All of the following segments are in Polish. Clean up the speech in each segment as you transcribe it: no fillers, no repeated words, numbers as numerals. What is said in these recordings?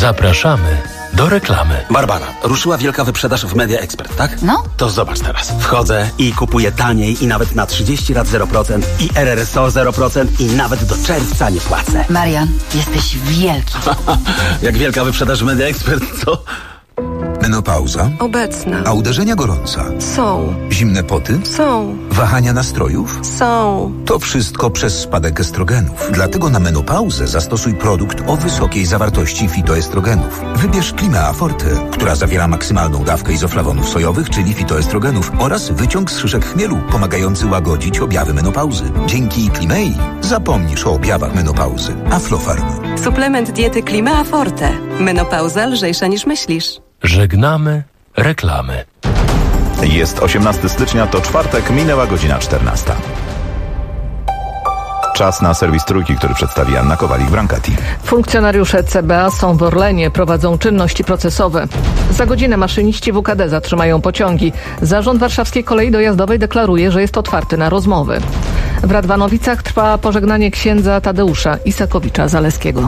Zapraszamy do reklamy. Barbara, ruszyła wielka wyprzedaż w Media Expert, tak? No. To zobacz teraz. Wchodzę i kupuję taniej i nawet na 30 lat 0% i RRSO 0% i nawet do czerwca nie płacę. Marian, jesteś wielki. Jak wielka wyprzedaż w Media Expert, to... Menopauza? Obecna. A uderzenia gorąca? Są. Zimne poty? Są. Wahania nastrojów? Są. To wszystko przez spadek estrogenów. Dlatego na menopauzę zastosuj produkt o wysokiej zawartości fitoestrogenów. Wybierz Klimea Forte, która zawiera maksymalną dawkę izoflawonów sojowych, czyli fitoestrogenów oraz wyciąg z szyszek chmielu, pomagający łagodzić objawy menopauzy. Dzięki Klimei zapomnisz o objawach menopauzy. Aflofarm. Suplement diety Klimea Forte. Menopauza lżejsza niż myślisz. Żegnamy reklamy. Jest 18 stycznia, to czwartek, minęła godzina 14. Czas na serwis Trójki, który przedstawi Anna Kowalik-Brancati. Funkcjonariusze CBA są w Orlenie, prowadzą czynności procesowe. Za godzinę maszyniści WKD zatrzymają pociągi. Zarząd Warszawskiej Kolei Dojazdowej deklaruje, że jest otwarty na rozmowy. W Radwanowicach trwa pożegnanie księdza Tadeusza Isakowicza-Zaleskiego.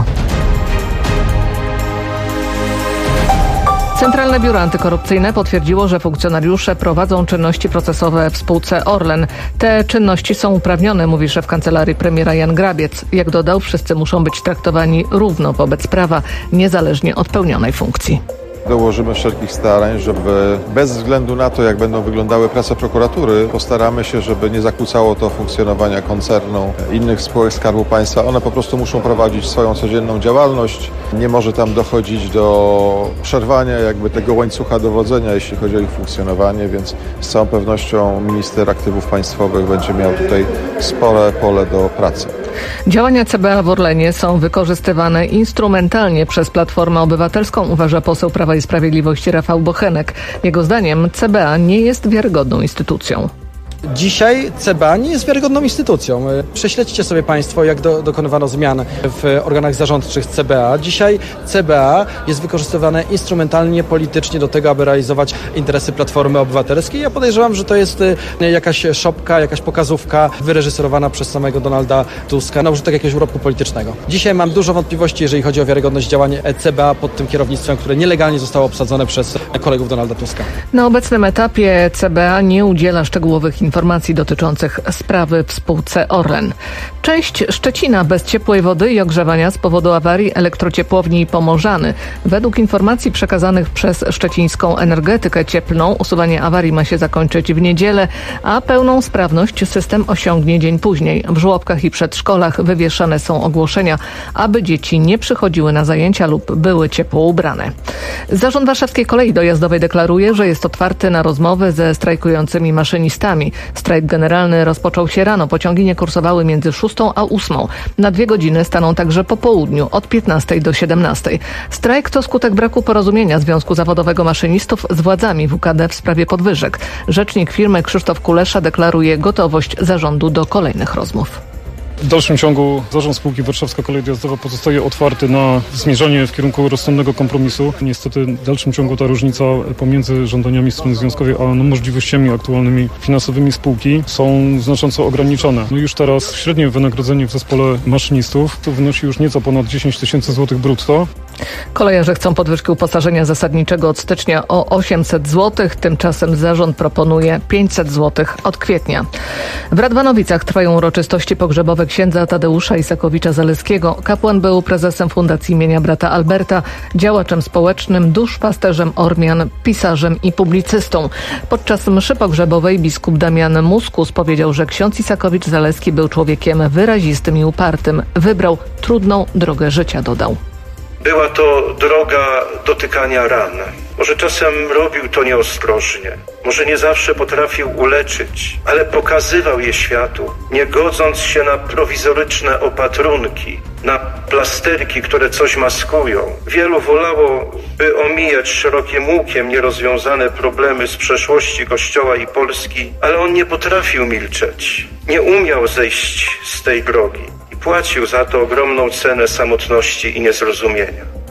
Centralne Biuro Antykorupcyjne potwierdziło, że funkcjonariusze prowadzą czynności procesowe w spółce Orlen. Te czynności są uprawnione, mówi szef kancelarii premiera Jan Grabiec. Jak dodał, wszyscy muszą być traktowani równo wobec prawa, niezależnie od pełnionej funkcji. Dołożymy wszelkich starań, żeby bez względu na to, jak będą wyglądały prace prokuratury, postaramy się, żeby nie zakłócało to funkcjonowania koncernu, innych spółek Skarbu Państwa. One po prostu muszą prowadzić swoją codzienną działalność. Nie może tam dochodzić do przerwania jakby tego łańcucha dowodzenia, jeśli chodzi o ich funkcjonowanie, więc z całą pewnością minister aktywów państwowych będzie miał tutaj spore pole do pracy. Działania CBA w Orlenie są wykorzystywane instrumentalnie przez Platformę Obywatelską, uważa poseł Prawa i Sprawiedliwości Rafał Bochenek. Jego zdaniem CBA nie jest wiarygodną instytucją. Dzisiaj CBA nie jest wiarygodną instytucją. Prześledźcie sobie Państwo, jak dokonywano zmian w organach zarządczych CBA. Dzisiaj CBA jest wykorzystywane instrumentalnie, politycznie do tego, aby realizować interesy Platformy Obywatelskiej. Ja podejrzewam, że to jest jakaś szopka, jakaś pokazówka wyreżyserowana przez samego Donalda Tuska na użytek jakiegoś urobku politycznego. Dzisiaj mam dużo wątpliwości, jeżeli chodzi o wiarygodność działań CBA pod tym kierownictwem, które nielegalnie zostało obsadzone przez kolegów Donalda Tuska. Na obecnym etapie CBA nie udziela szczegółowych informacji dotyczących sprawy w spółce Orlen. Część Szczecina bez ciepłej wody i ogrzewania z powodu awarii elektrociepłowni Pomorzany. Według informacji przekazanych przez szczecińską energetykę cieplną usuwanie awarii ma się zakończyć w niedzielę, a pełną sprawność system osiągnie dzień później. W żłobkach i przedszkolach wywieszane są ogłoszenia, aby dzieci nie przychodziły na zajęcia lub były ciepło ubrane. Zarząd Warszawskiej Kolei Dojazdowej deklaruje, że jest otwarty na rozmowy ze strajkującymi maszynistami. Strajk generalny rozpoczął się rano. Pociągi nie kursowały między 6 a 8. Na 2 godziny staną także po południu od 15 do 17. Strajk to skutek braku porozumienia Związku Zawodowego Maszynistów z władzami WKD w sprawie podwyżek. Rzecznik firmy Krzysztof Kulesza deklaruje gotowość zarządu do kolejnych rozmów. W dalszym ciągu zarząd spółki Warszawska Kolej Dojazdowa pozostaje otwarty na zmierzanie w kierunku rozsądnego kompromisu. Niestety w dalszym ciągu ta różnica pomiędzy żądaniami strony związkowej a możliwościami aktualnymi finansowymi spółki są znacząco ograniczone. No już teraz średnie wynagrodzenie w zespole maszynistów to wynosi już nieco ponad 10 tysięcy złotych brutto. Kolejarze chcą podwyżki uposażenia zasadniczego od stycznia o 800 zł, tymczasem zarząd proponuje 500 zł od kwietnia. W Radwanowicach trwają uroczystości pogrzebowe księdza Tadeusza Isakowicza-Zaleskiego. Kapłan był prezesem Fundacji imienia brata Alberta, działaczem społecznym, duszpasterzem Ormian, pisarzem i publicystą. Podczas mszy pogrzebowej biskup Damian Muskus powiedział, że ksiądz Isakowicz-Zaleski był człowiekiem wyrazistym i upartym. Wybrał trudną drogę życia, dodał. Była to droga dotykania ran. Może czasem robił to nieostrożnie. Może nie zawsze potrafił uleczyć, ale pokazywał je światu, nie godząc się na prowizoryczne opatrunki, na plasterki, które coś maskują. Wielu wolało, by omijać szerokim łukiem nierozwiązane problemy z przeszłości Kościoła i Polski, ale on nie potrafił milczeć. Nie umiał zejść z tej drogi i płacił za to ogromną cenę samotności i niezrozumienia.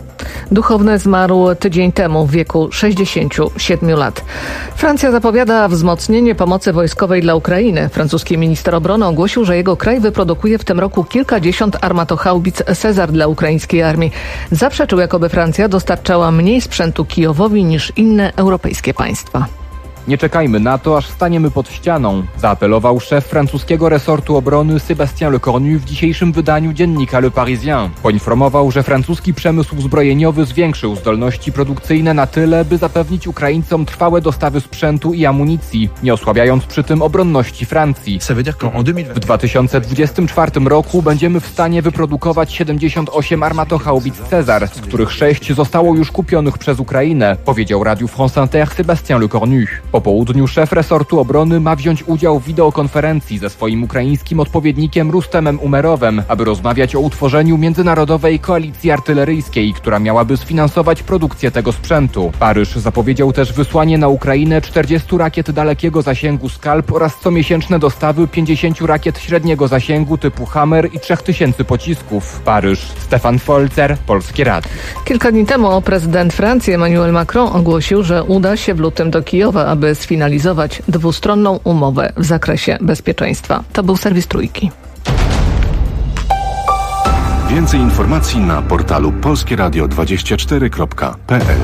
Duchowny zmarł tydzień temu w wieku 67 lat. Francja zapowiada wzmocnienie pomocy wojskowej dla Ukrainy. Francuski minister obrony ogłosił, że jego kraj wyprodukuje w tym roku kilkadziesiąt armatohaubic Cezar dla ukraińskiej armii. Zaprzeczył, jakoby Francja dostarczała mniej sprzętu Kijowowi niż inne europejskie państwa. Nie czekajmy na to, aż staniemy pod ścianą, zaapelował szef francuskiego resortu obrony Sébastien Lecornu w dzisiejszym wydaniu dziennika Le Parisien. Poinformował, że francuski przemysł zbrojeniowy zwiększył zdolności produkcyjne na tyle, by zapewnić Ukraińcom trwałe dostawy sprzętu i amunicji, nie osłabiając przy tym obronności Francji. W 2024 roku będziemy w stanie wyprodukować 78 armatohaubic Cezar, z których 6 zostało już kupionych przez Ukrainę, powiedział Radiu France Inter Sébastien Lecornu. Po południu szef resortu obrony ma wziąć udział w wideokonferencji ze swoim ukraińskim odpowiednikiem Rustemem Umerowem, aby rozmawiać o utworzeniu międzynarodowej koalicji artyleryjskiej, która miałaby sfinansować produkcję tego sprzętu. Paryż zapowiedział też wysłanie na Ukrainę 40 rakiet dalekiego zasięgu Scalp oraz comiesięczne dostawy 50 rakiet średniego zasięgu typu Hammer i 3000 pocisków. Paryż, Stefan Folzer, Polskie Radio. Kilka dni temu prezydent Francji Emmanuel Macron ogłosił, że uda się w lutym do Kijowa, aby sfinalizować dwustronną umowę w zakresie bezpieczeństwa. To był serwis Trójki. Więcej informacji na portalu polskieradio24.pl.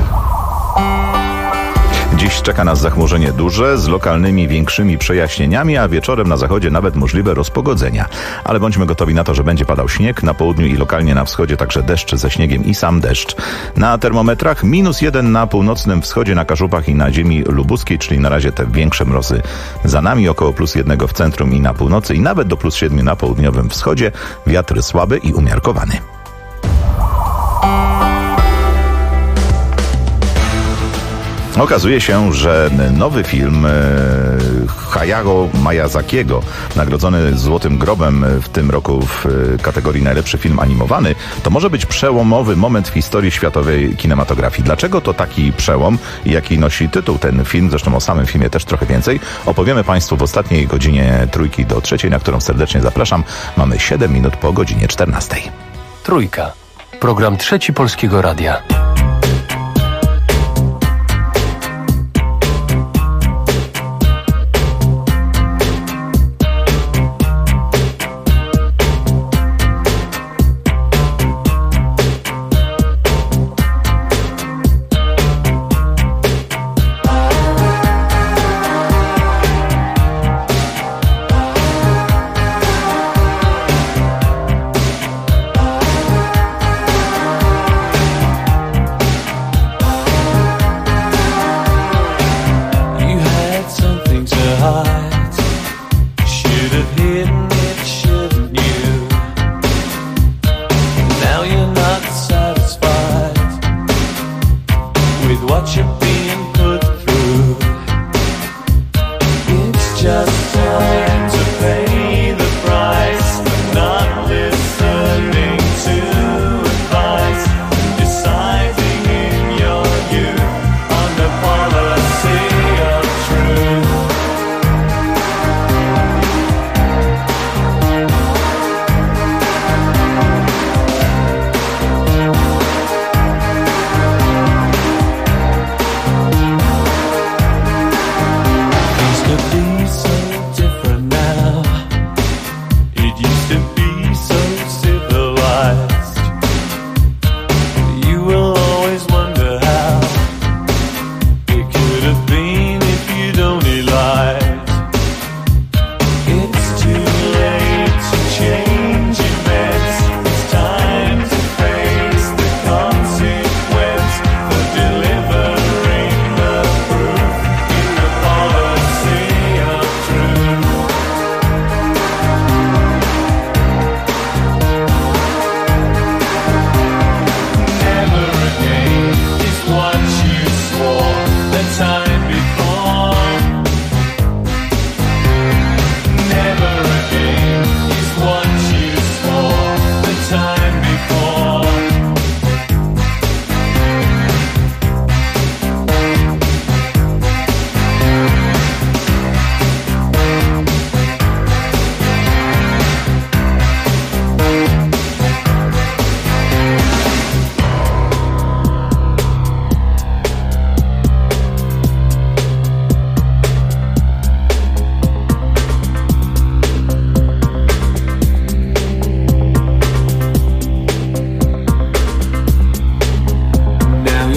Dziś czeka nas zachmurzenie duże z lokalnymi większymi przejaśnieniami, a wieczorem na zachodzie nawet możliwe rozpogodzenia. Ale bądźmy gotowi na to, że będzie padał śnieg, na południu i lokalnie na wschodzie także deszcz ze śniegiem i sam deszcz. Na termometrach -1 na północnym wschodzie, na Kaszubach i na ziemi lubuskiej, czyli na razie te większe mrozy za nami, około +1 w centrum i na północy i nawet do +7 na południowym wschodzie. Wiatr słaby i umiarkowany. Okazuje się, że nowy film Hayao Miyazakiego, nagrodzony Złotym Grobem w tym roku w kategorii najlepszy film animowany, to może być przełomowy moment w historii światowej kinematografii. Dlaczego to taki przełom i jaki nosi tytuł ten film, zresztą o samym filmie też trochę więcej, opowiemy Państwu w ostatniej godzinie Trójki do 3, na którą serdecznie zapraszam. Mamy 7 minut po godzinie 14. Trójka. Program Trzeci Polskiego Radia.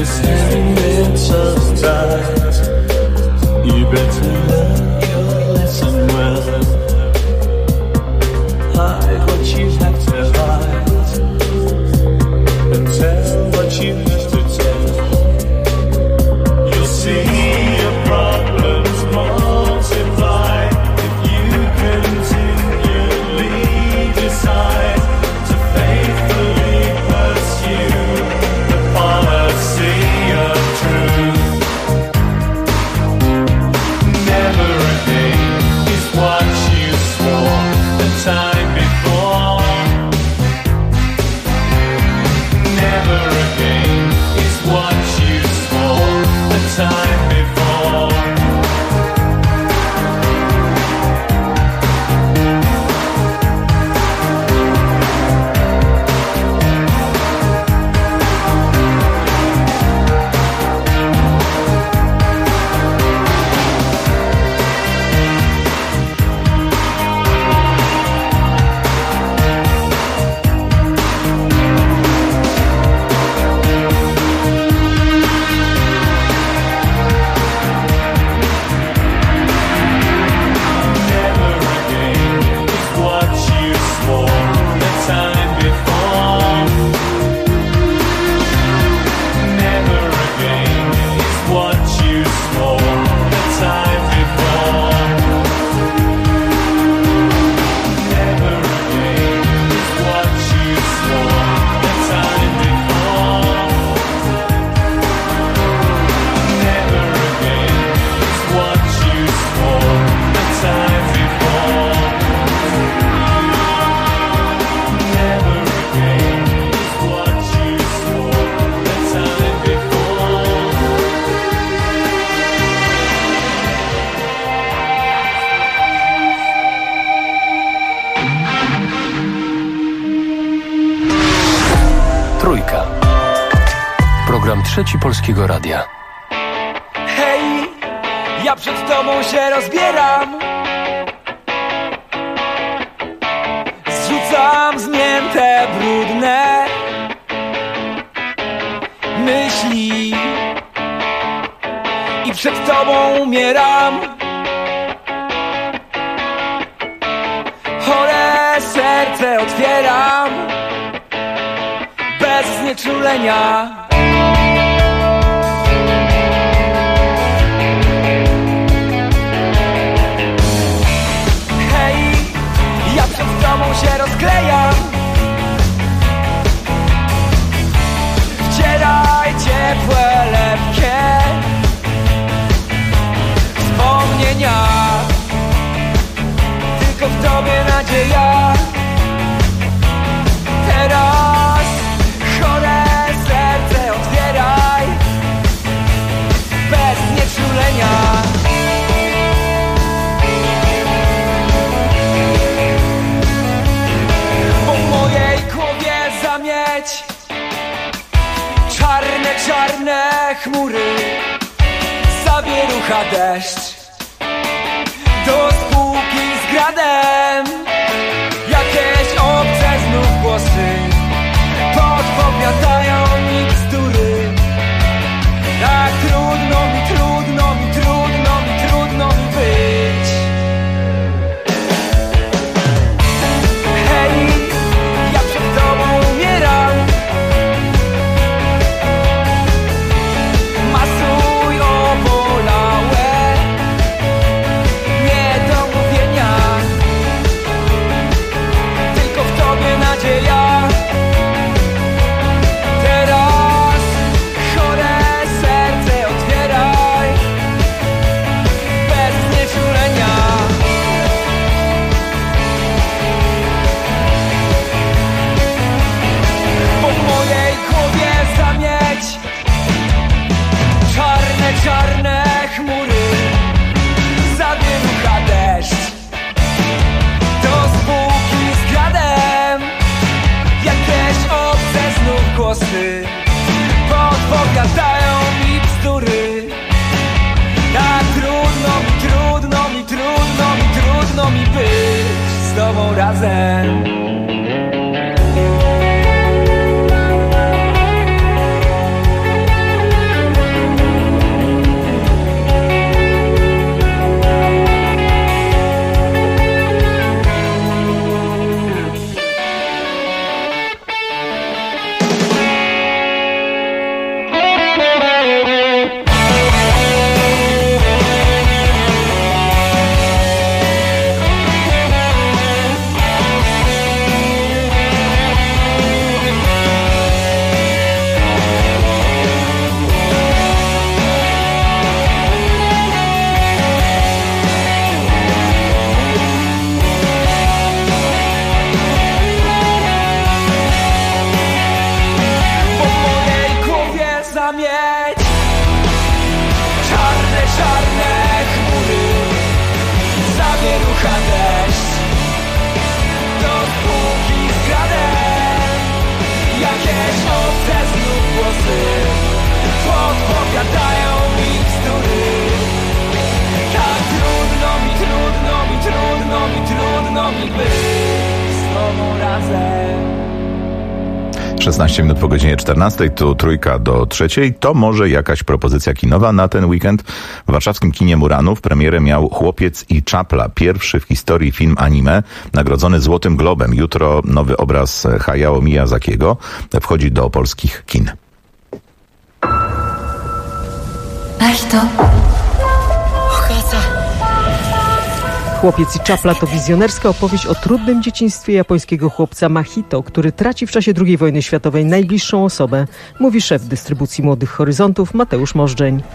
Program Trzeci Polskiego Radia. Hej, ja przed tobą się rozbieram. Zrzucam zmięte, brudne myśli i przed tobą umieram. Chore serce otwieram bez znieczulenia. Hej, ja przed tobą się rozklejam. Wcieraj ciepłe, lepkie wspomnienia. Tylko w tobie nadzieja. Teraz chore serce otwieraj bez znieczulenia. Bo w mojej głowie zamieć czarne, czarne chmury, zawierucha, deszcz do spółki z gradem. Jakieś obce znów głosy podpowiadają mi bzdury. Tak trudno mi, trudno mi, trudno mi, trudno mi być. Hej, ja przed tobą umieram. Masuj obolałe niedomówienia. Tylko w tobie nadzieja. Teraz chore serce otwieraj bez znieczulenia. Bo w mojej głowie zamieć czarne, czarne chmury, zawierucha, deszcz do spółki z gradem. Jakieś obce znów głosy podpowiadają mi bzdury. Tak trudno mi, trudno mi, trudno mi, trudno mi być z tobą razem. mieć. Czarne, czarne chmury, zawierucha deszcz, do spółki z gradem. Jakieś obce znów głosy podpowiadają mi bzdury. Tak trudno mi, trudno mi, trudno mi, trudno mi być z tobą razem. 16 minut po godzinie 14, tu 2:03. To może jakaś propozycja kinowa na ten weekend? W warszawskim kinie Muranów premierę miał Chłopiec i Czapla, pierwszy w historii film anime nagrodzony Złotym Globem. Jutro nowy obraz Hayao Miyazakiego wchodzi do polskich kin. Chłopiec i Czapla to wizjonerska opowieść o trudnym dzieciństwie japońskiego chłopca Mahito, który traci w czasie II wojny światowej najbliższą osobę, mówi szef dystrybucji Młodych Horyzontów Mateusz Możdżeń.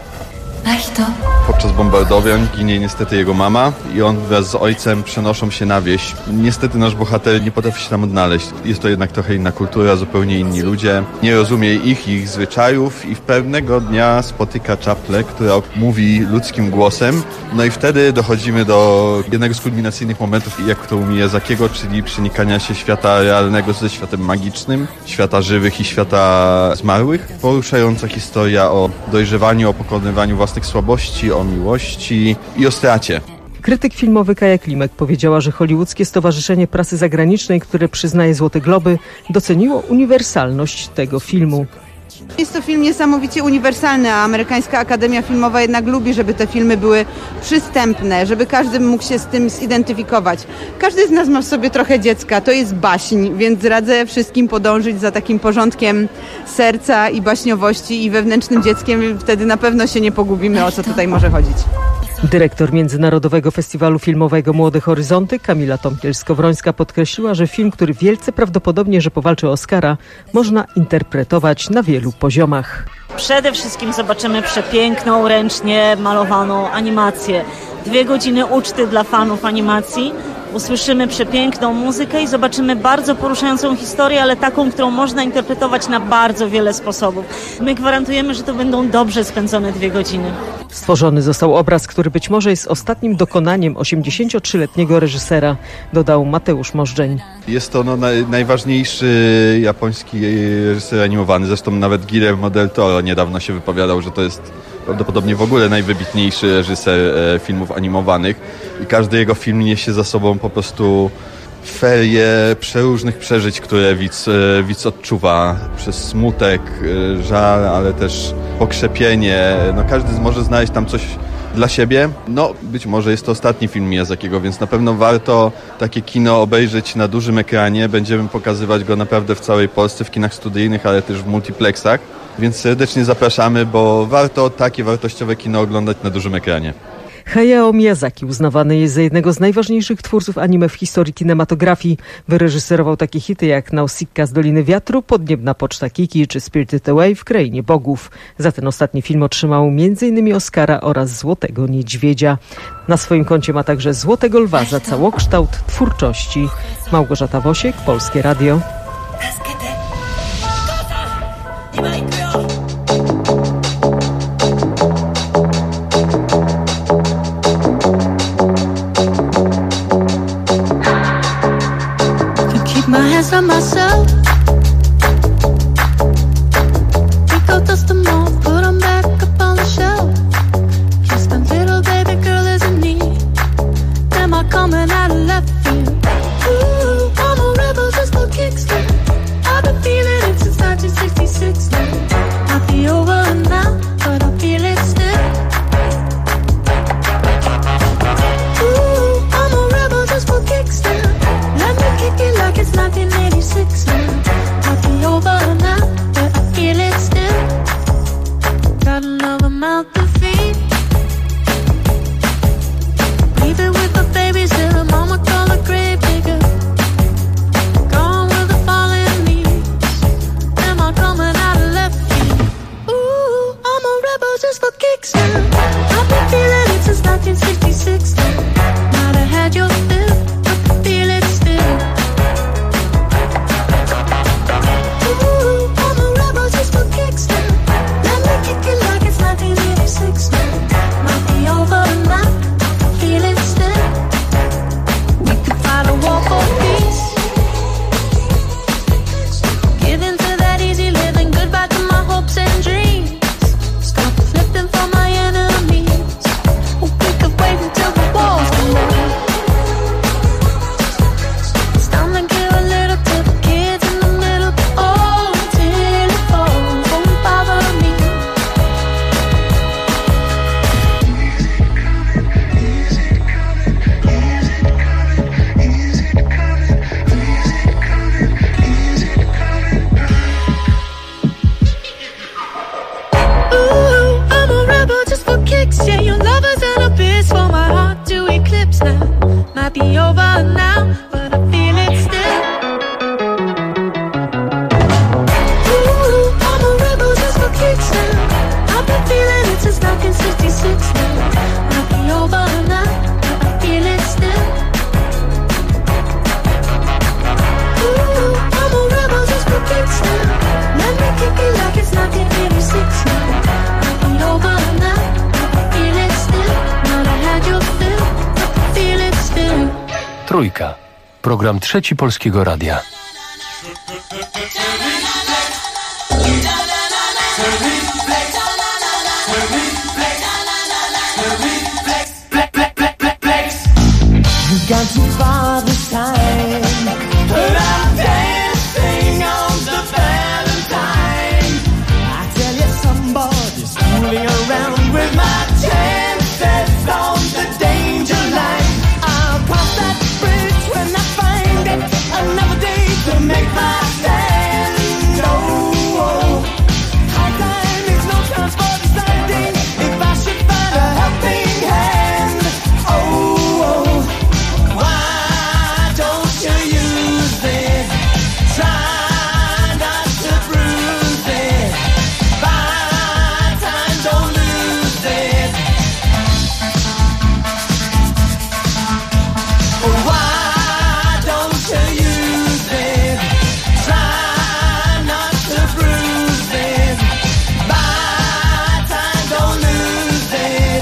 Podczas bombardowań ginie niestety jego mama i on wraz z ojcem przenoszą się na wieś. Niestety nasz bohater nie potrafi się tam odnaleźć. Jest to jednak trochę inna kultura, zupełnie inni ludzie. Nie rozumie ich zwyczajów i pewnego dnia spotyka Czaplę, która mówi ludzkim głosem. No i wtedy dochodzimy do jednego z kulminacyjnych momentów, jak to u Miyazakiego, czyli przenikania się świata realnego ze światem magicznym, świata żywych i świata zmarłych. Poruszająca historia o dojrzewaniu, o pokonywaniu własnych słabości, o miłości i o stracie. Krytyk filmowy Kaja Klimek powiedziała, że Hollywoodzkie Stowarzyszenie Prasy Zagranicznej, które przyznaje Złote Globy, doceniło uniwersalność tego filmu. Jest to film niesamowicie uniwersalny, a amerykańska Akademia Filmowa jednak lubi, żeby te filmy były przystępne, żeby każdy mógł się z tym zidentyfikować. Każdy z nas ma w sobie trochę dziecka, to jest baśń, więc radzę wszystkim podążyć za takim porządkiem serca i baśniowości i wewnętrznym dzieckiem, wtedy na pewno się nie pogubimy, o co tutaj może chodzić. Dyrektor Międzynarodowego Festiwalu Filmowego Młode Horyzonty Kamila Tomkiel-Skowrońska podkreśliła, że film, który wielce prawdopodobnie, że powalczy o Oscara, można interpretować na wielu poziomach. Przede wszystkim zobaczymy przepiękną, ręcznie malowaną animację. 2 godziny uczty dla fanów animacji. Usłyszymy przepiękną muzykę i zobaczymy bardzo poruszającą historię, ale taką, którą można interpretować na bardzo wiele sposobów. My gwarantujemy, że to będą dobrze spędzone 2 godziny. Stworzony został obraz, który być może jest ostatnim dokonaniem 83-letniego reżysera, dodał Mateusz Możdżeń. Jest to najważniejszy japoński reżyser animowany. Zresztą nawet Guillermo del Toro niedawno się wypowiadał, że to jest prawdopodobnie w ogóle najwybitniejszy reżyser filmów animowanych. I każdy jego film niesie za sobą po prostu ferię przeróżnych przeżyć, które widz odczuwa przez smutek, żal, ale też pokrzepienie. No, każdy może znaleźć tam coś dla siebie. No, być może jest to ostatni film Miyazakiego, więc na pewno warto takie kino obejrzeć na dużym ekranie. Będziemy pokazywać go naprawdę w całej Polsce, w kinach studyjnych, ale też w multiplexach. Więc serdecznie zapraszamy, bo warto takie wartościowe kino oglądać na dużym ekranie. Hayao Miyazaki uznawany jest za jednego z najważniejszych twórców anime w historii kinematografii. Wyreżyserował takie hity jak Nausicaa z Doliny Wiatru, Podniebna Poczta Kiki czy Spirited Away w Krainie Bogów. Za ten ostatni film otrzymał m.in. Oscara oraz Złotego Niedźwiedzia. Na swoim koncie ma także Złotego Lwa za całokształt twórczości. Małgorzata Wosiek, Polskie Radio. My hands on myself. Think I'll dust them off, put them back up on the shelf. Just a little baby girl isn't me. Am I coming out of left field? Ooh, I'm a rebel, just a kickster. I've Trójka. Program Trzeci Polskiego Radia. Gone too far this time, but I'm dancing on the Valentine. I tell you, somebody's fooling around with my chances on the danger line. I'll cross that bridge when I find it. Another day to make my stand. Oh, oh. High time is no chance for deciding if I should find a helping hand. Oh, oh. Why don't you use it? Try not to bruise it. Buy time, don't lose it. Why don't you use it? Try not to bruise it. Buy time, don't lose it.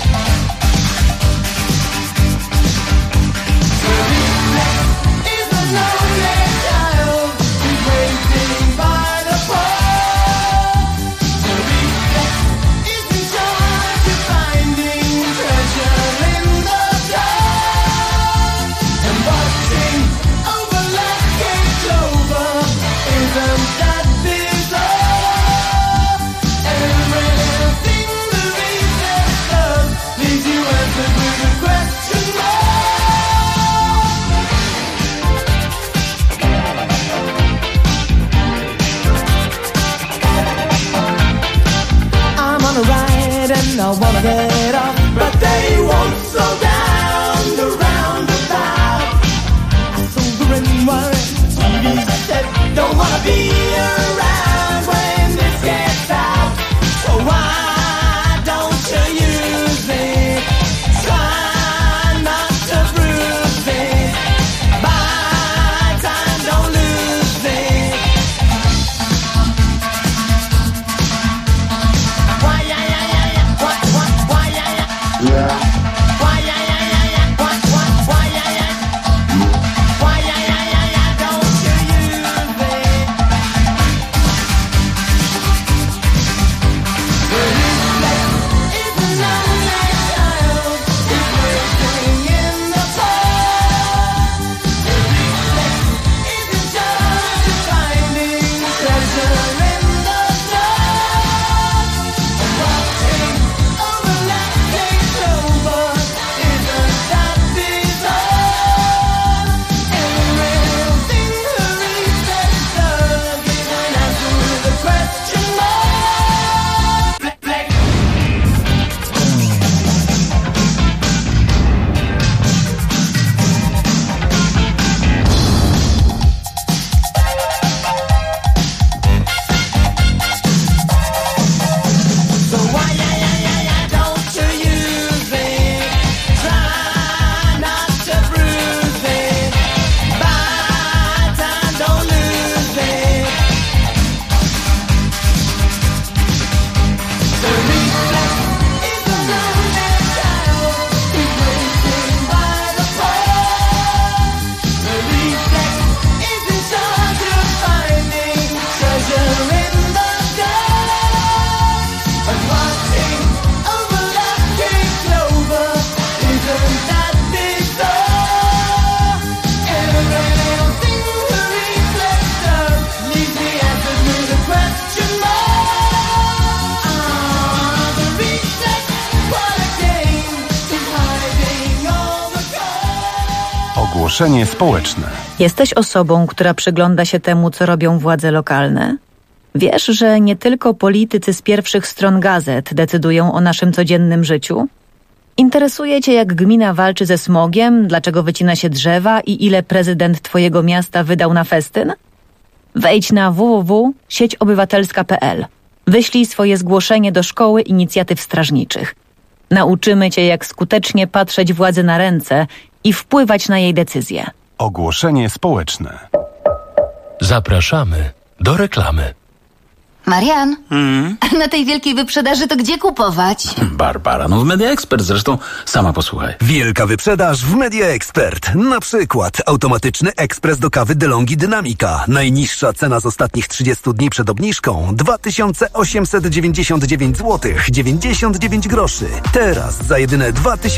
Is a lonely child who's waiting by the pole. The reflex is in charge of finding treasure in the dark. And watching over like a clover, isn't that bizarre? Everything the reflex does leaves you answered with a question mark. I'm on a ride and I wanna get off, but they won't slow down the roundabout. I sober and worry, TV said, don't wanna be around when this gets out. So why don't you use it? Try not to bruise it. Buy time, don't lose it. Why, yeah, yeah, yeah, yeah. Why, yeah, yeah. Why, yeah, yeah, yeah, yeah. Why, yeah, yeah. Why, yeah, yeah, yeah, yeah. Don't you use it? The reflex is a lonely child who's waiting in the cold. The reflex is in charge of finding treasure in the dark. And watching over like a clover, isn't that bizarre? Everything the reflex does is an answer with a question mark. So why, yeah, yeah, yeah, yeah, don't you use it? Try not to bruise it. Buy time, don't lose it. The reflex is a lonely child who's waiting by the pole. The reflex is in charge of finding treasure in the dark. But watching over like a clover, isn't that bizarre? Everything the reflex does leaves me answered with a question mark. The reflex, what a game, is hiding all the gold. Ogłoszenie społeczne. Jesteś osobą, która przygląda się temu, co robią władze lokalne? Wiesz, że nie tylko politycy z pierwszych stron gazet decydują o naszym codziennym życiu? Interesuje cię, jak gmina walczy ze smogiem, dlaczego wycina się drzewa i ile prezydent twojego miasta wydał na festyn? Wejdź na www.sieciobywatelska.pl. Wyślij swoje zgłoszenie do Szkoły Inicjatyw Strażniczych. Nauczymy cię, jak skutecznie patrzeć władzy na ręce i wpływać na jej decyzje. Ogłoszenie społeczne. Zapraszamy do reklamy. Marian, a na tej wielkiej wyprzedaży to gdzie kupować? Barbara, no w Media Expert zresztą, sama posłuchaj. Wielka wyprzedaż w Media Expert. Na przykład automatyczny ekspres do kawy DeLonghi Dynamica. Najniższa cena z ostatnich 30 dni przed obniżką 2899 zł 99 groszy. Teraz za jedyne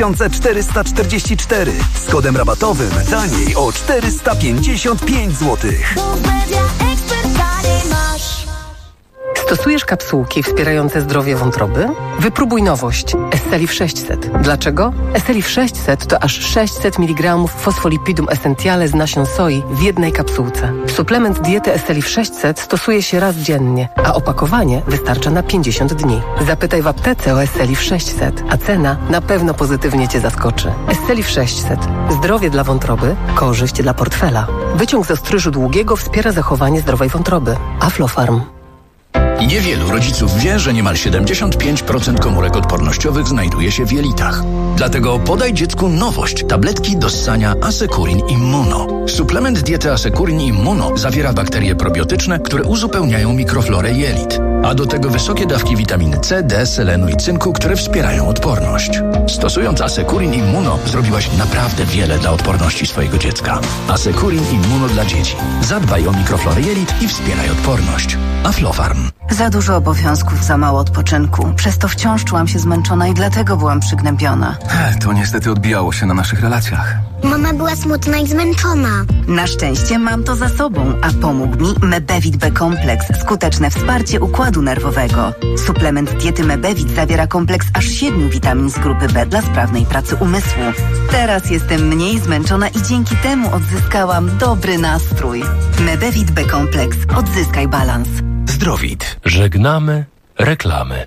2444. Z kodem rabatowym taniej o 455 zł. Stosujesz kapsułki wspierające zdrowie wątroby? Wypróbuj nowość Esselif 600. Dlaczego? Esselif 600 to aż 600 mg fosfolipidum essentiale z nasion soi w jednej kapsułce. Suplement diety Esselif 600 stosuje się raz dziennie, a opakowanie wystarcza na 50 dni. Zapytaj w aptece o Esselif 600, a cena na pewno pozytywnie Cię zaskoczy. Esselif 600. Zdrowie dla wątroby, korzyść dla portfela. Wyciąg z ostryżu długiego wspiera zachowanie zdrowej wątroby. Aflofarm. Niewielu rodziców wie, że niemal 75% komórek odpornościowych znajduje się w jelitach. Dlatego podaj dziecku nowość. Tabletki do ssania Asekurin Immuno. Suplement diety Asekurin Immuno zawiera bakterie probiotyczne, które uzupełniają mikroflorę jelit. A do tego wysokie dawki witaminy C, D, selenu i cynku, które wspierają odporność. Stosując Asekurin Immuno zrobiłaś naprawdę wiele dla odporności swojego dziecka. Asekurin Immuno dla dzieci. Zadbaj o mikroflorę jelit i wspieraj odporność. Aflofarm. Za dużo obowiązków, za mało odpoczynku. Przez to wciąż czułam się zmęczona i dlatego byłam przygnębiona. To niestety odbijało się na naszych relacjach. Mama była smutna i zmęczona. Na szczęście mam to za sobą, a pomógł mi Mebevit B-kompleks, skuteczne wsparcie układu nerwowego. Suplement diety Mebevit zawiera kompleks aż 7 witamin z grupy B dla sprawnej pracy umysłu. Teraz jestem mniej zmęczona i dzięki temu odzyskałam dobry nastrój. Mebevit B-kompleks. Odzyskaj balans. Zdrowit. Żegnamy reklamy.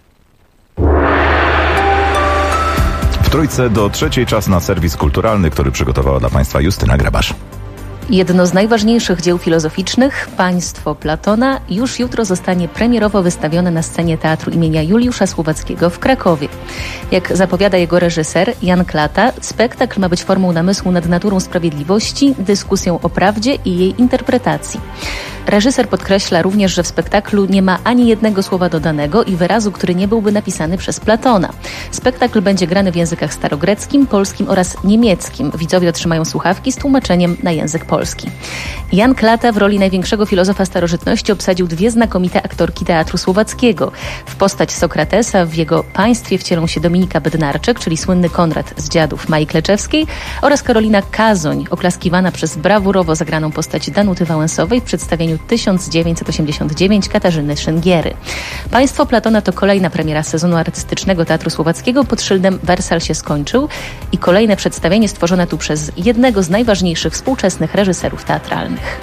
W Trójce do 3:00 czas na serwis kulturalny, który przygotowała dla Państwa Justyna Grabarz. Jedno z najważniejszych dzieł filozoficznych, Państwo Platona, już jutro zostanie premierowo wystawione na scenie Teatru imienia Juliusza Słowackiego w Krakowie. Jak zapowiada jego reżyser Jan Klata, spektakl ma być formą namysłu nad naturą sprawiedliwości, dyskusją o prawdzie i jej interpretacji. Reżyser podkreśla również, że w spektaklu nie ma ani jednego słowa dodanego i wyrazu, który nie byłby napisany przez Platona. Spektakl będzie grany w językach starogreckim, polskim oraz niemieckim. Widzowie otrzymają słuchawki z tłumaczeniem na język polski. Jan Klata w roli największego filozofa starożytności obsadził 2 znakomite aktorki Teatru Słowackiego. W postać Sokratesa w jego państwie wcielą się Dominika Bednarczyk, czyli słynny Konrad z Dziadów Mai Kleczewskiej, oraz Karolina Kazoń, oklaskiwana przez brawurowo zagraną postać Danuty Wałęsowej w przedstawieniu 1989 Katarzyny Szyngiery. Państwo Platona to kolejna premiera sezonu artystycznego Teatru Słowackiego pod szyldem Wersal się skończył i kolejne przedstawienie stworzone tu przez jednego z najważniejszych współczesnych reżyserów teatralnych.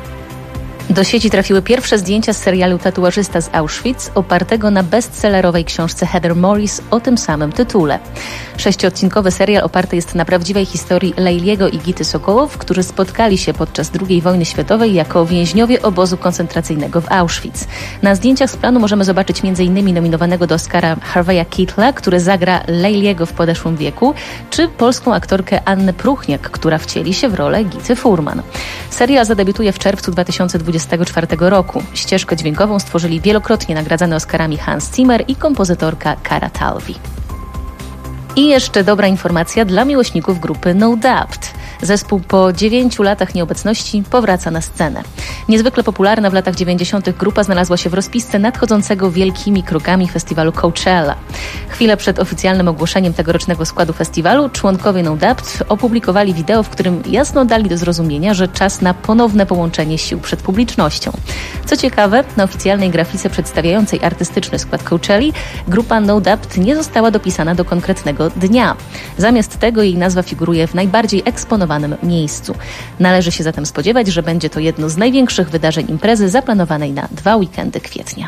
Do sieci trafiły pierwsze zdjęcia z serialu Tatuażysta z Auschwitz, opartego na bestsellerowej książce Heather Morris o tym samym tytule. 6-odcinkowy serial oparty jest na prawdziwej historii Lejliego i Gity Sokołow, którzy spotkali się podczas II wojny światowej jako więźniowie obozu koncentracyjnego w Auschwitz. Na zdjęciach z planu możemy zobaczyć m.in. nominowanego do Oscara Harveya Keitla, który zagra Lejliego w podeszłym wieku, czy polską aktorkę Annę Pruchniak, która wcieli się w rolę Gity Furman. Serial zadebiutuje w czerwcu 2024 roku. Ścieżkę dźwiękową stworzyli wielokrotnie nagradzany Oscarami Hans Zimmer i kompozytorka Cara Talvi. I jeszcze dobra informacja dla miłośników grupy No Doubt. Zespół po 9 latach nieobecności powraca na scenę. Niezwykle popularna w latach 90. grupa znalazła się w rozpisce nadchodzącego wielkimi krokami festiwalu Coachella. Chwilę przed oficjalnym ogłoszeniem tegorocznego składu festiwalu członkowie No Doubt opublikowali wideo, w którym jasno dali do zrozumienia, że czas na ponowne połączenie sił przed publicznością. Co ciekawe, na oficjalnej grafice przedstawiającej artystyczny skład Coachelli grupa No Doubt nie została dopisana do konkretnego dnia. Zamiast tego jej nazwa figuruje w najbardziej eksponowanym miejscu. Należy się zatem spodziewać, że będzie to jedno z największych wydarzeń imprezy zaplanowanej na 2 weekendy kwietnia.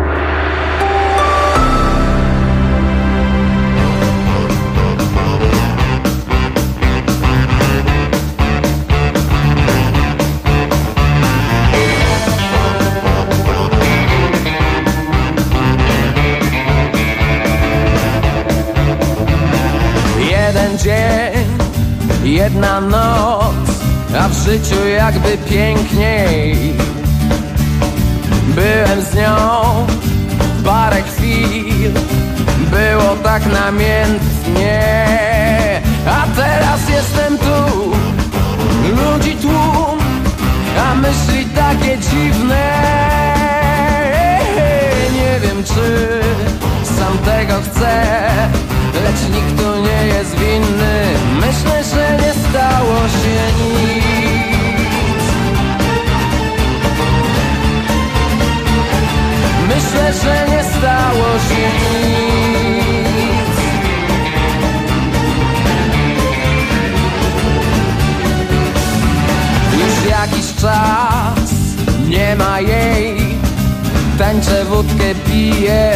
Jeden dzień, jedna noc, a w życiu jakby piękniej. byłem z nią parę chwil, było tak namiętnie. A teraz jestem tu, ludzi tłum, a myśli takie dziwne. Nie wiem, czy sam tego chcę, lecz nikt tu nie jest winny. Myślę, że nie stało się nic. Myślę, że nie stało się nic. Już jakiś czas nie ma jej, tańczę, wódkę piję.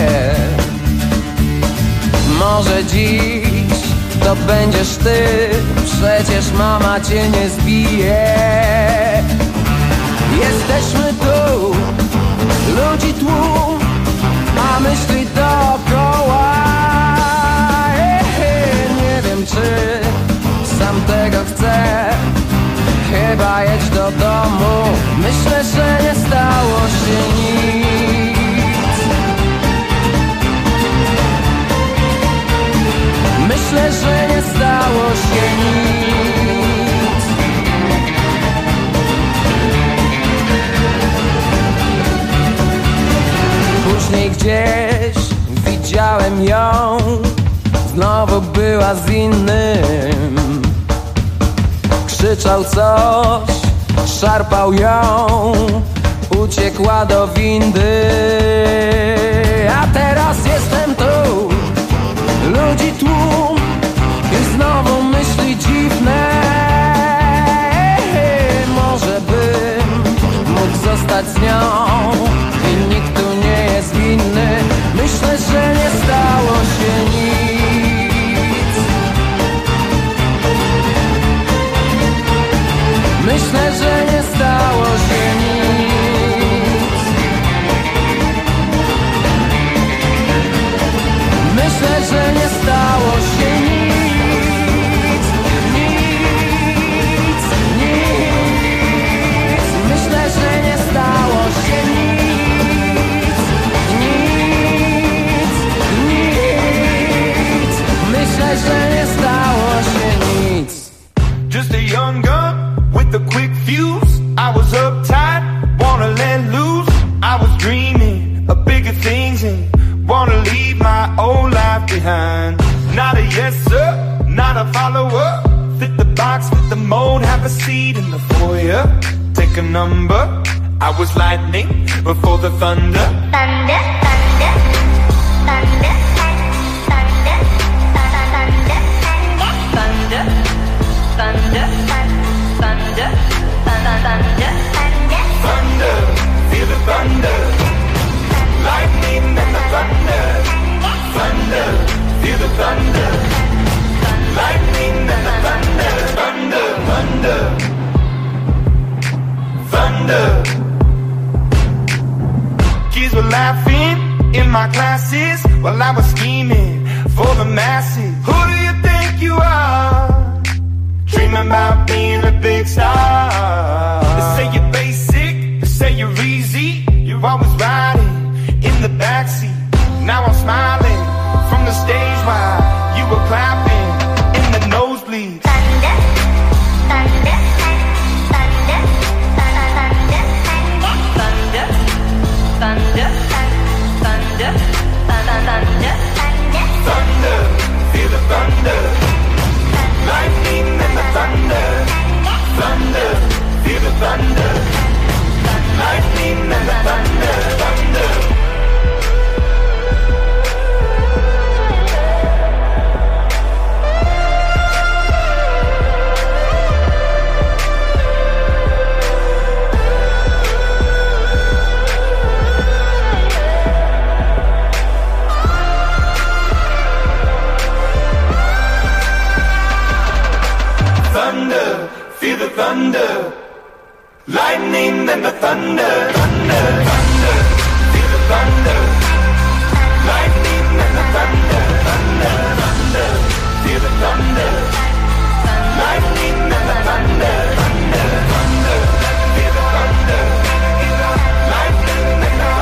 Może dziś to będziesz ty, przecież mama cię nie zbije. Jesteśmy tu, ludzi tłum, a myśli dookoła. Nie wiem, czy sam tego chcę, chyba jedź do domu. Myślę, że nie stało się nic. Myślę, że nie stało się nic. Później gdzieś widziałem ją, znowu była z innym. Krzyczał coś, szarpał ją, uciekła do windy. A teraz jestem tu, ludzi tłum, i znowu myśli dziwne. Może bym mógł zostać z nią i nikt tu nie jest winny. Myślę, że nie stało się nic. Myślę, że nie stało się nic. Myślę, że nie stało się nic. Nic, nic. Myślę, że nie stało się nic. Nic, nic. Myślę, że nie stało się nic. Just a young gun with a quick fuse. I was uptight, wanna let loose. I was dreaming of bigger things and wanna leave my old life behind. Not a yes sir, not a follower. Fit the box, fit the mold, have a seat in the foyer. Take a number. I was lightning before the thunder. Thunder, thunder, thunder, thunder, thunder, thunder, thunder, thunder, thunder, Thunder, feel the thunder. Lightning and the thunder. Thunder, feel the thunder. Lightning and the thunder. Thunder, thunder, thunder. Kids were laughing in my classes while I was scheming for the masses. Who do you think you are? Dreaming about being a big star. They say you're basic, they say you're easy. You're always riding in the backseat. Now I'm smiling from the stage while you were clapping in the nosebleeds. thunder, thunder, thunder, thunder, thunder, thunder, thunder, thunder, Thunder, feel the thunder. Lightning and the thunder. Thunder, feel the thunder. Lightning and the thunder. Thunder. Thunder, feel the thunder. Lightning and the thunder. Thunder, thunder, feel the thunder. Lightning and the thunder. Thunder, thunder, feel the thunder. Lightning and the thunder. Thunder, thunder, feel the thunder. Lightning and the thunder.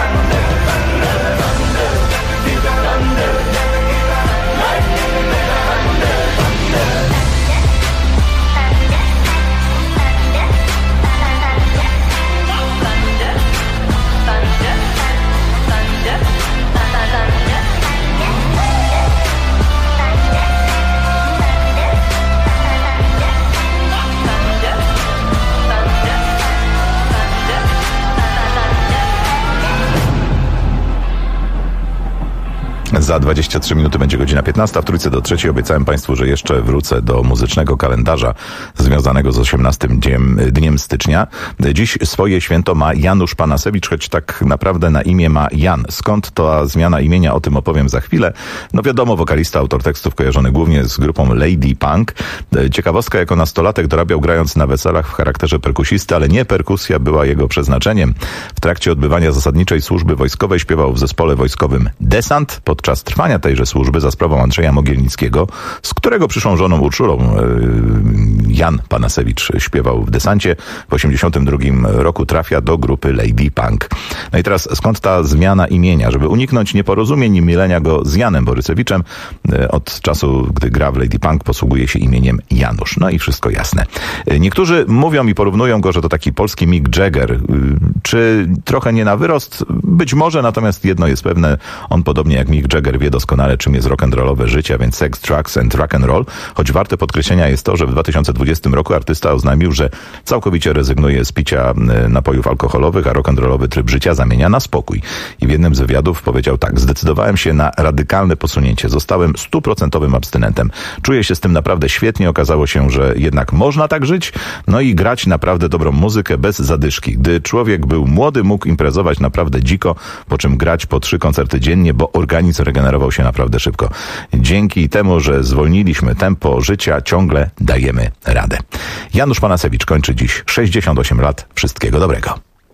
Za 23 minuty będzie godzina 15. W trójce do trzeciej obiecałem Państwu, że jeszcze wrócę do muzycznego kalendarza związanego z 18 dniem stycznia. Dziś swoje święto ma Janusz Panasewicz, choć tak naprawdę na imię ma Jan. Skąd ta zmiana imienia? O tym opowiem za chwilę. No wiadomo, wokalista, autor tekstów kojarzony głównie z grupą Lady Punk. Ciekawostka, jako nastolatek dorabiał grając na weselach w charakterze perkusisty, ale nie perkusja była jego przeznaczeniem. W trakcie odbywania zasadniczej służby wojskowej śpiewał w zespole wojskowym Desant. Podczas trwania tejże służby za sprawą Andrzeja Mogielnickiego, z którego przyszłą żoną Urszulą Jan Panasewicz śpiewał w Desancie. W 1982 roku trafia do grupy Lady Punk. No i teraz skąd ta zmiana imienia? Żeby uniknąć nieporozumień i mylenia go z Janem Borysewiczem, od czasu, gdy gra w Lady Punk, posługuje się imieniem Janusz. No i wszystko jasne. Niektórzy mówią i porównują go, że to taki polski Mick Jagger. Czy trochę nie na wyrost? Być może, natomiast jedno jest pewne, on podobnie jak Mick Jagger wie doskonale, czym jest rock'n'rollowe życie, a więc sex, drugs and rock'n'roll. Choć warte podkreślenia jest to, że w 2020 roku artysta oznajmił, że całkowicie rezygnuje z picia napojów alkoholowych, a rock'n'rollowy tryb życia zamienia na spokój. I w jednym z wywiadów powiedział tak: zdecydowałem się na radykalne posunięcie. Zostałem 100% abstynentem. Czuję się z tym naprawdę świetnie. Okazało się, że jednak można tak żyć, no i grać naprawdę dobrą muzykę bez zadyszki. Gdy człowiek był młody, mógł imprezować naprawdę dziko, po czym grać po 3 koncerty dziennie, bo organizm regenerował się naprawdę szybko. Dzięki temu, że zwolniliśmy tempo życia, ciągle dajemy radę. Janusz Panasewicz kończy dziś 68 lat. Wszystkiego dobrego.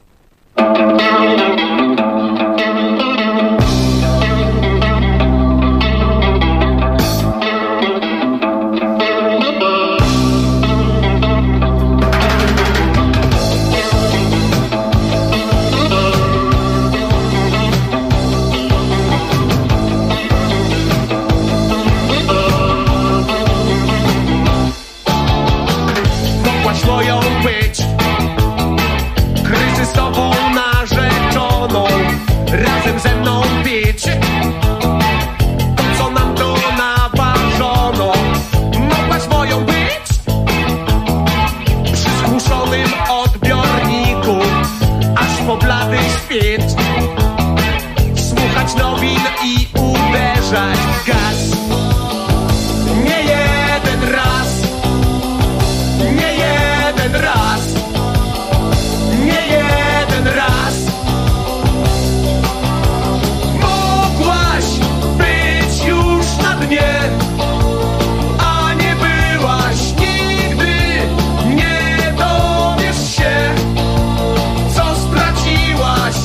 Moją być kryzysową narzeczoną, razem ze mną pić to, co nam tu naważono. Mogłaś moją być przy zgłuszonym odbiorniku, aż po blady świt słuchać nowin i uderzać w gaz. Nie jeden raz, nie jeden raz, nie jeden raz. Mogłaś być już na dnie, a nie byłaś nigdy. Nie dowiesz się, co straciłaś.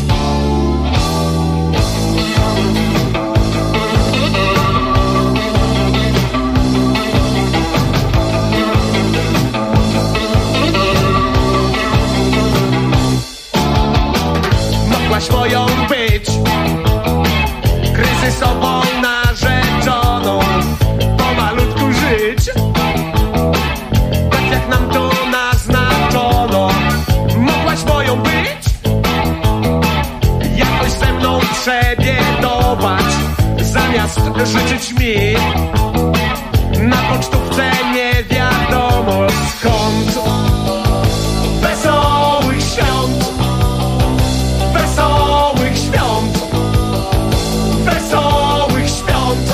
Mogłaś moją być kryzysową narzeczoną, pomalutku żyć tak jak nam tu naznaczono. Mogłaś moją być jakoś ze mną przebiedować, zamiast życzyć mi na pocztówce nie wiadomo skąd. Wesołych świąt, wesołych świąt, wesołych świąt.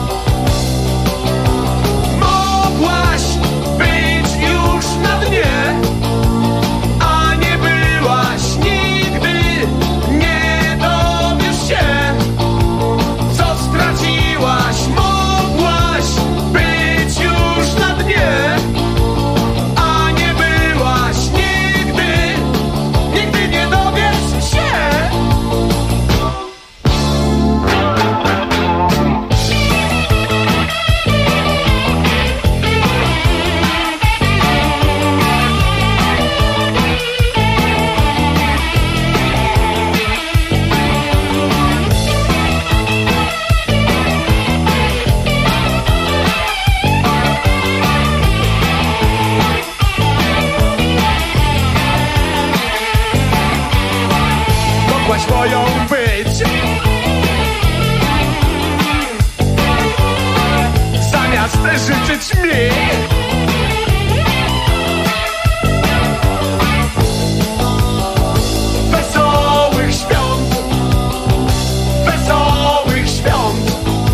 Mogłaś być już na dnie, a nie byłaś nigdy. Nie dowiesz się, co straciłaś. Mogłaś być już na dnie, a nie byłaś nigdy. Nigdy nie dowiesz się. Mogłaś moją być, zamiast życzyć mi wesołych świąt, wesołych świąt.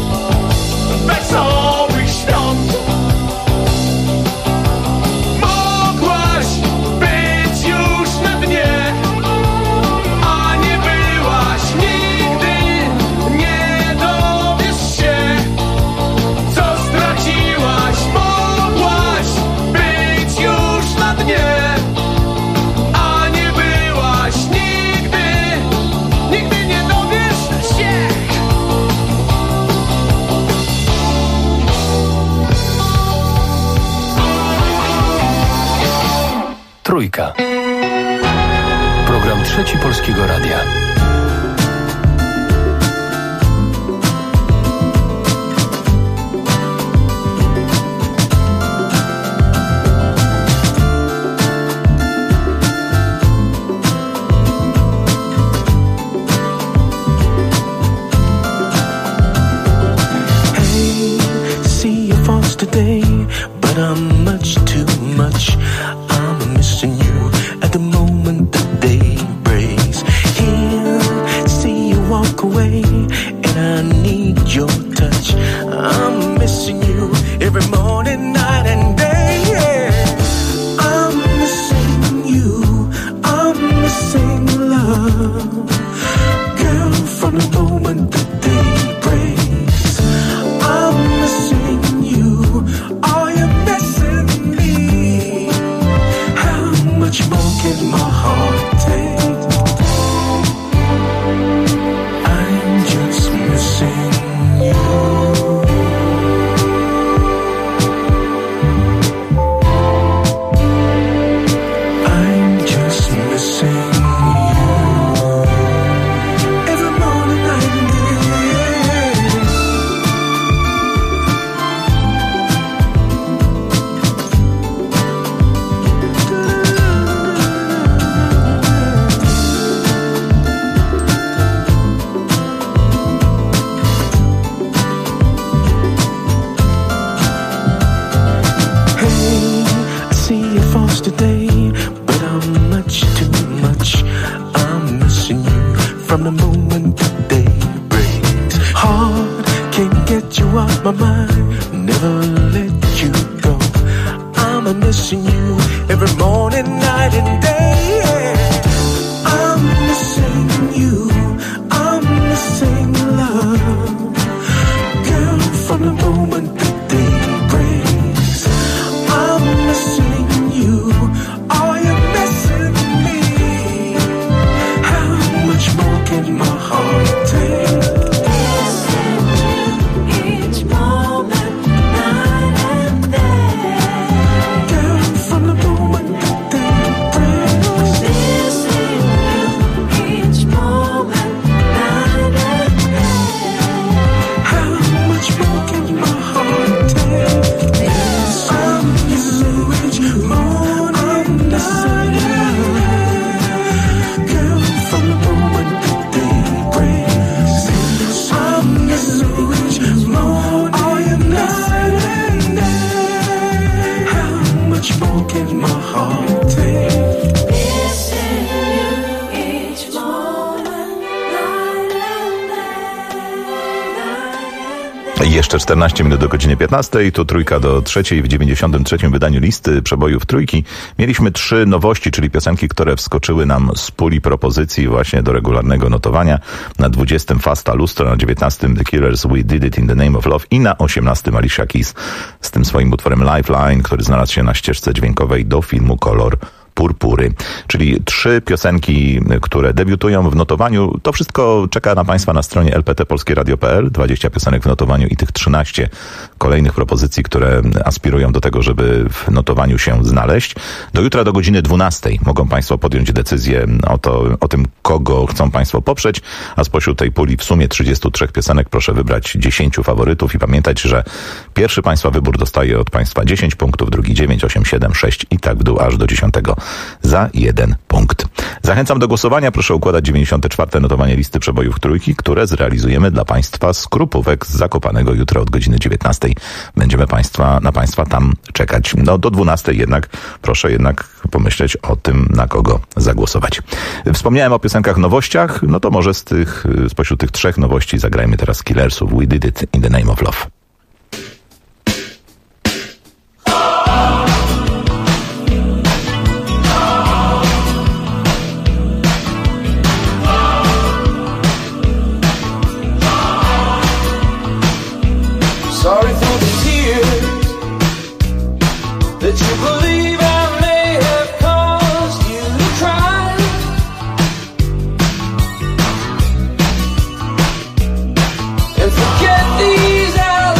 Trójka. Program Trzeci Polskiego Radia. Today, but I'm much too much. I'm missing you at the moment that day breaks. Here, see you walk away, and I need your touch. I'm missing you every morning, night and day. Yeah. I'm missing you. I'm missing love, girl. From the moment that day breaks, I'm missing. Are you missing me? How much more can my heart take? I'm just missing you. I'm just missing you. Every morning, night and day. Today, but I'm much too much. I'm missing you from the moment the day breaks. Heart can't get you off my mind, never let you go. I'm missing you every morning, night and day. Yeah. I'm missing you. I'm missing love, girl. From the moment the day breaks, I'm missing. Are you missing me? How much more can my heart take? Missing you each moment, night and day. Girl, from the moment that day breaks. Missing you each moment, night and day. How much more can my heart take? I'm missing each moment. Jeszcze 14 minut do godziny 15, tu Trójka do trzeciej. W 93. wydaniu listy przebojów Trójki mieliśmy 3 nowości, czyli piosenki, które wskoczyły nam z puli propozycji właśnie do regularnego notowania. Na 20. Fasta Lustro, na 19. The Killers We Did It in the Name of Love i na 18. Alicia Keys z tym swoim utworem Lifeline, który znalazł się na ścieżce dźwiękowej do filmu Kolor Purpury. Czyli 3 piosenki, które debiutują w notowaniu. To wszystko czeka na Państwa na stronie lptpolskieradio.pl. 20 piosenek w notowaniu i tych 13 kolejnych propozycji, które aspirują do tego, żeby w notowaniu się znaleźć. Do jutra do godziny 12 mogą Państwo podjąć decyzję o tym, kogo chcą Państwo poprzeć, a spośród tej puli w sumie 33 piosenek proszę wybrać 10 faworytów i pamiętać, że pierwszy Państwa wybór dostaje od Państwa 10 punktów, drugi 9, 8, 7, 6 i tak w dół aż do 10 za 1 punkt. Zachęcam do głosowania. Proszę układać 94. notowanie listy przebojów Trójki, które zrealizujemy dla Państwa z Krupówek z Zakopanego jutro od godziny 19. Będziemy na Państwa tam czekać. No do 12 jednak proszę pomyśleć o tym, na kogo zagłosować. Wspomniałem o piosenkach nowościach, no to może spośród tych 3 nowości zagrajmy teraz Killersów We Did It in the Name of Love. Sorry for the tears that you believe I may have caused you to cry. And forget these allegations.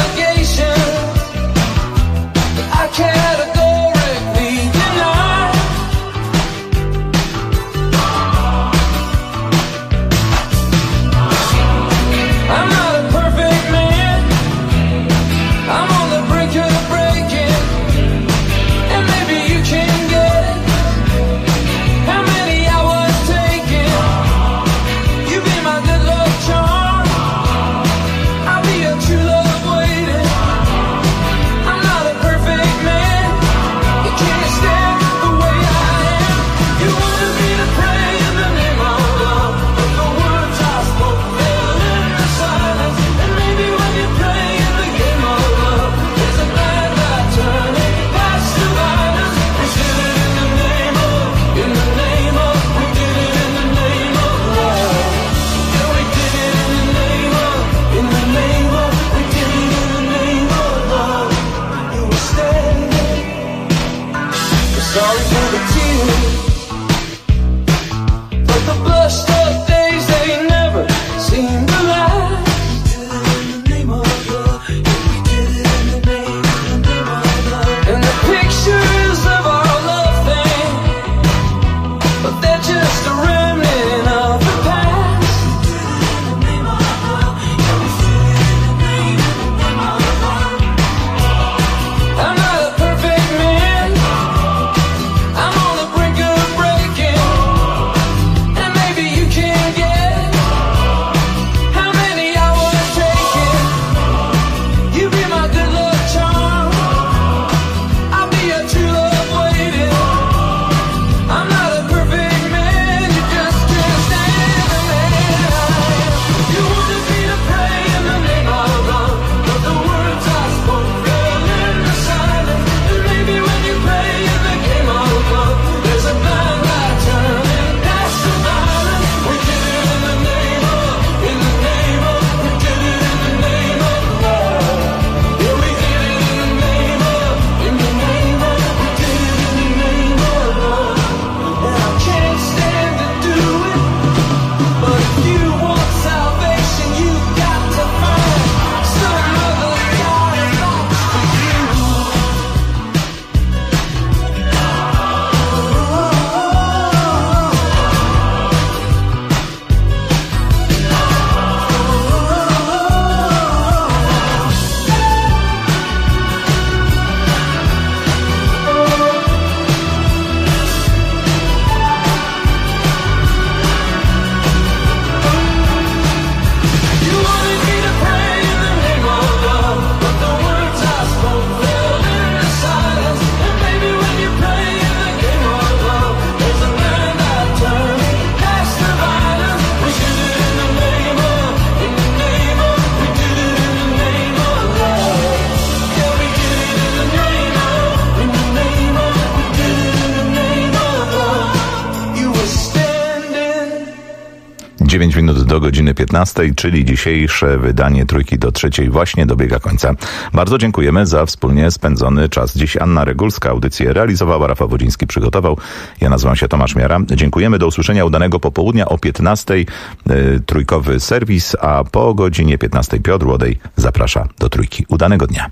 10 minut do godziny 15, czyli dzisiejsze wydanie Trójki do trzeciej właśnie dobiega końca. Bardzo dziękujemy za wspólnie spędzony czas. Dziś Anna Regulska audycję realizowała, Rafał Wodziński przygotował. Ja nazywam się Tomasz Miara. Dziękujemy, do usłyszenia udanego popołudnia o 15. Trójkowy serwis, a po godzinie 15 Piotr Łodej zaprasza do Trójki. Udanego dnia.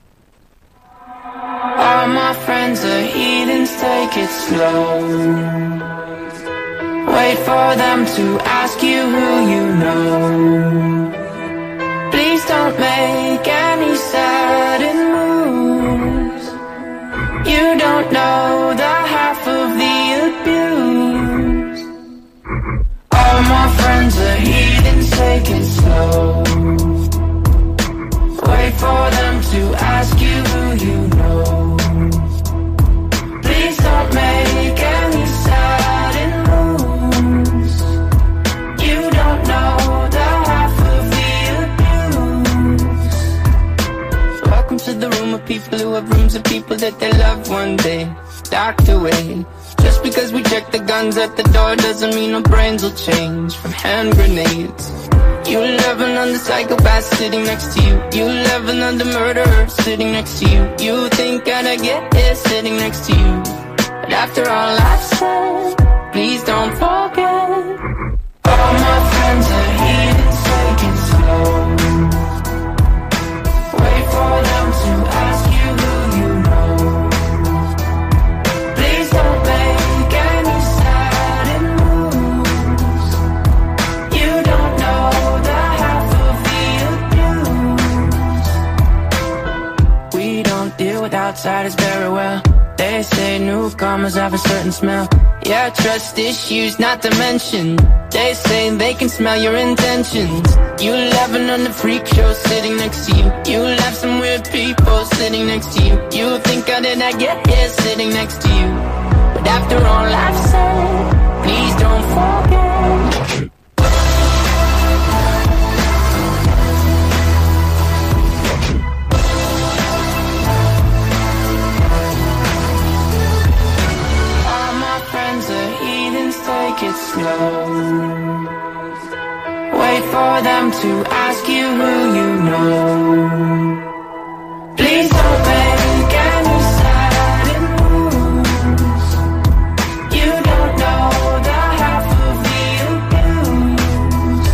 All my friends are heathens, take it slow. Wait for them to ask you who you know. Please don't make any sudden moves. You don't know the half of the abuse. All my friends are heathens, take it slow. Wait for them to ask you who you know. Please don't make any sudden moves. You don't know the half of the abuse. Welcome to the room of people who have rooms of people that they love one day docked away. Just because we check the guns at the door doesn't mean our brains will change from hand grenades. You love another psychopath sitting next to you. You love another murderer sitting next to you. You think I'd get here sitting next to you. But after all I've said, please don't forget. All my friends are heathens, take it slow. Wait for them to ask you who you know. Please don't make any sudden moves. You don't know the half of the abuse. We don't deal with outsiders very well. They say newcomers have a certain smell. Yeah, trust issues not to mention. They say they can smell your intentions. You laughing on the freak show sitting next to you. You laugh some weird people sitting next to you. You think how did I get here sitting next to you. But after all I've said, please don't forget. Take it slow. Wait for them to ask you who you know. Please don't make any sudden moves. You don't know the half of the abuse.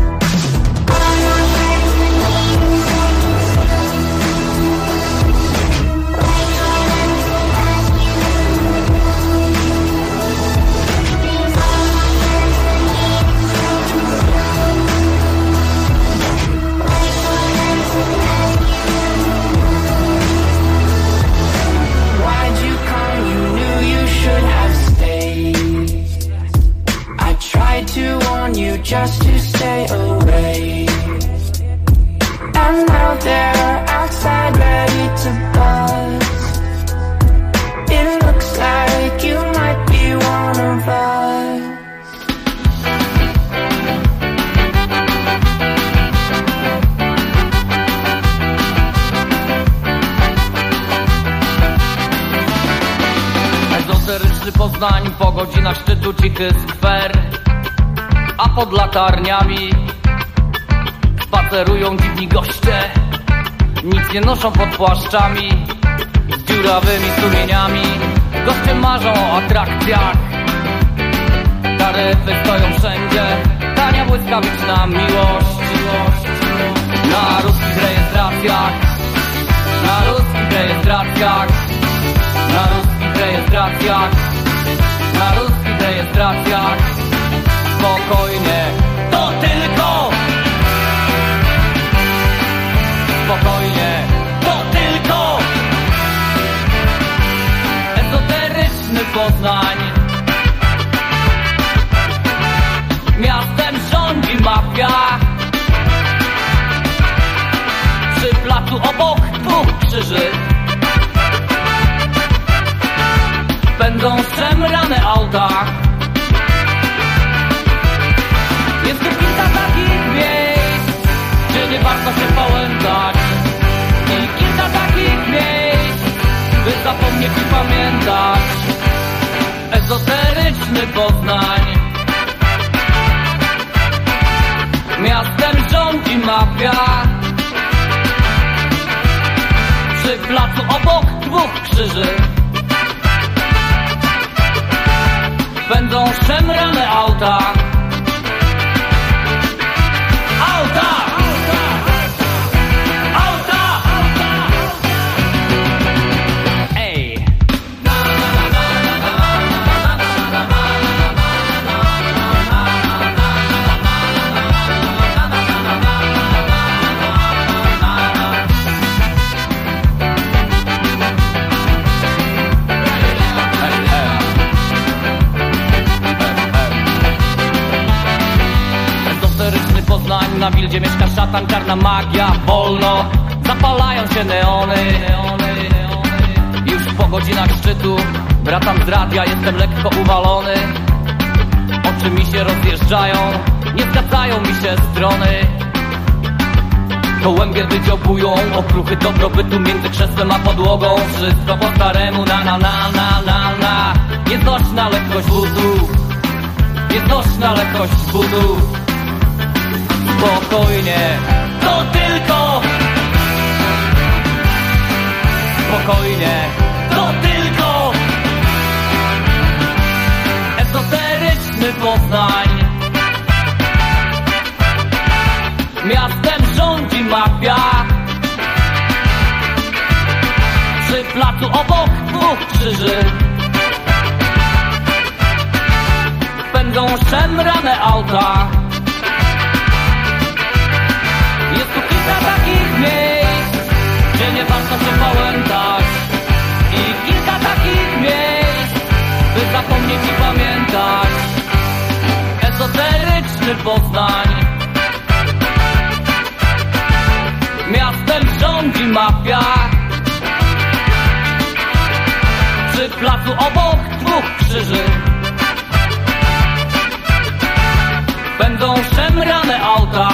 To warn you just to stay away. And now they're outside ready to buzz. It looks like you might be one of us. Ezoteryczny Poznań po godzinach szczytu cichy skwer. A pod latarniami spacerują dziwni goście. Nic nie noszą pod płaszczami z dziurawymi sumieniami. Goście marzą o atrakcjach. Taryfy stoją wszędzie. Tania błyskawiczna miłość. Na ruskich rejestracjach. Na ruskich rejestracjach. Na ruskich rejestracjach. Na ruskich rejestracjach. Spokojnie, to tylko. Spokojnie, to tylko. Ezoteryczny Poznań. Miastem rządzi mafia. Przy placu obok 2 krzyży będą szemrane auta. Jest tu kilka takich miejsc, gdzie nie warto się pałętać. I kilka takich miejsc, by zapomnieć i pamiętać. Ezoteryczny Poznań. Miastem rządzi mafia. Przy placu obok dwóch krzyży będą szemrane auta. Auta! Auta! Ej! Ezoteryczny Poznań, na Wildzie mieszka szatan, czarna magia, wolno zapalają się neony. Już po godzinach szczytu wracam z radia, jestem lekko uwalony. Oczy mi się rozjeżdżają, nie zgadzają mi się strony. Gołębie wydziobują okruchy dobrobytu między krzesłem a podłogą. Wszystko po staremu, na na na na na na. Nieznośna lekkość budu, nieznośna lekkość budu. Spokojnie, to tylko. Spokojnie, to tylko. Ezoteryczny Poznań. Miastem rządzi mafia. Przy placu obok dwóch krzyży będą szemrane auta. Jest tu kilka takich miejsc, gdzie nie warto się pałętać. I kilka takich miejsc, by zapomnieć i pamiętać. Ezoteryczny Poznań. Miastem rządzi mafia. Przy placu obok dwóch krzyży będą szemrane auta.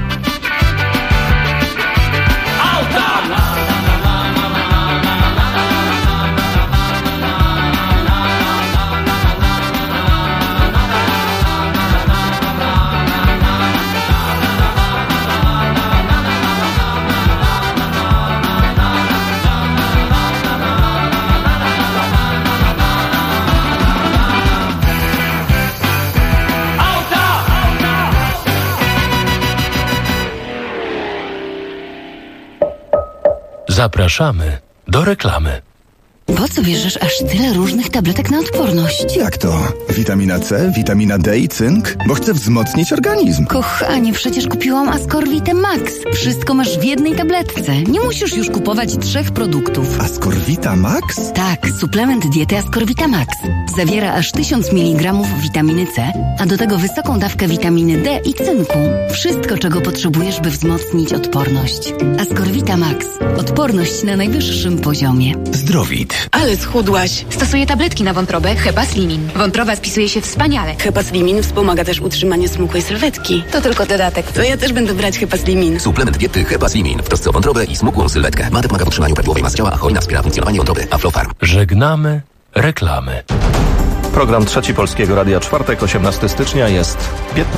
Zapraszamy do reklamy. Po co bierzesz aż tyle różnych tabletek na odporność? Jak to? Witamina C, witamina D i cynk? Bo chcę wzmocnić organizm. Kochanie, przecież kupiłam Ascorvitę Max. Wszystko masz w jednej tabletce. Nie musisz już kupować 3 produktów. Ascorvita Max? Tak, suplement diety Ascorvita Max. Zawiera aż 1000 mg witaminy C, a do tego wysoką dawkę witaminy D i cynku. Wszystko, czego potrzebujesz, by wzmocnić odporność. Ascorvita Max. Odporność na najwyższym poziomie. Zdrowit. Ale schudłaś. Stosuję tabletki na wątrobę Hepaslimin. Wątroba spisuje się wspaniale. Hepaslimin wspomaga też utrzymanie smukłej sylwetki. To tylko dodatek. To ja też będę brać Hepaslimin. Suplement diety Hepaslimin w trosce o wątrobę i smukłą sylwetkę. Ma pomaga w utrzymaniu prawidłowej masy ciała, a hojna wspiera funkcjonowanie wątroby. Aflofarm. Żegnamy reklamy. Program Trzeci Polskiego Radia, czwartek, 18 stycznia jest 15.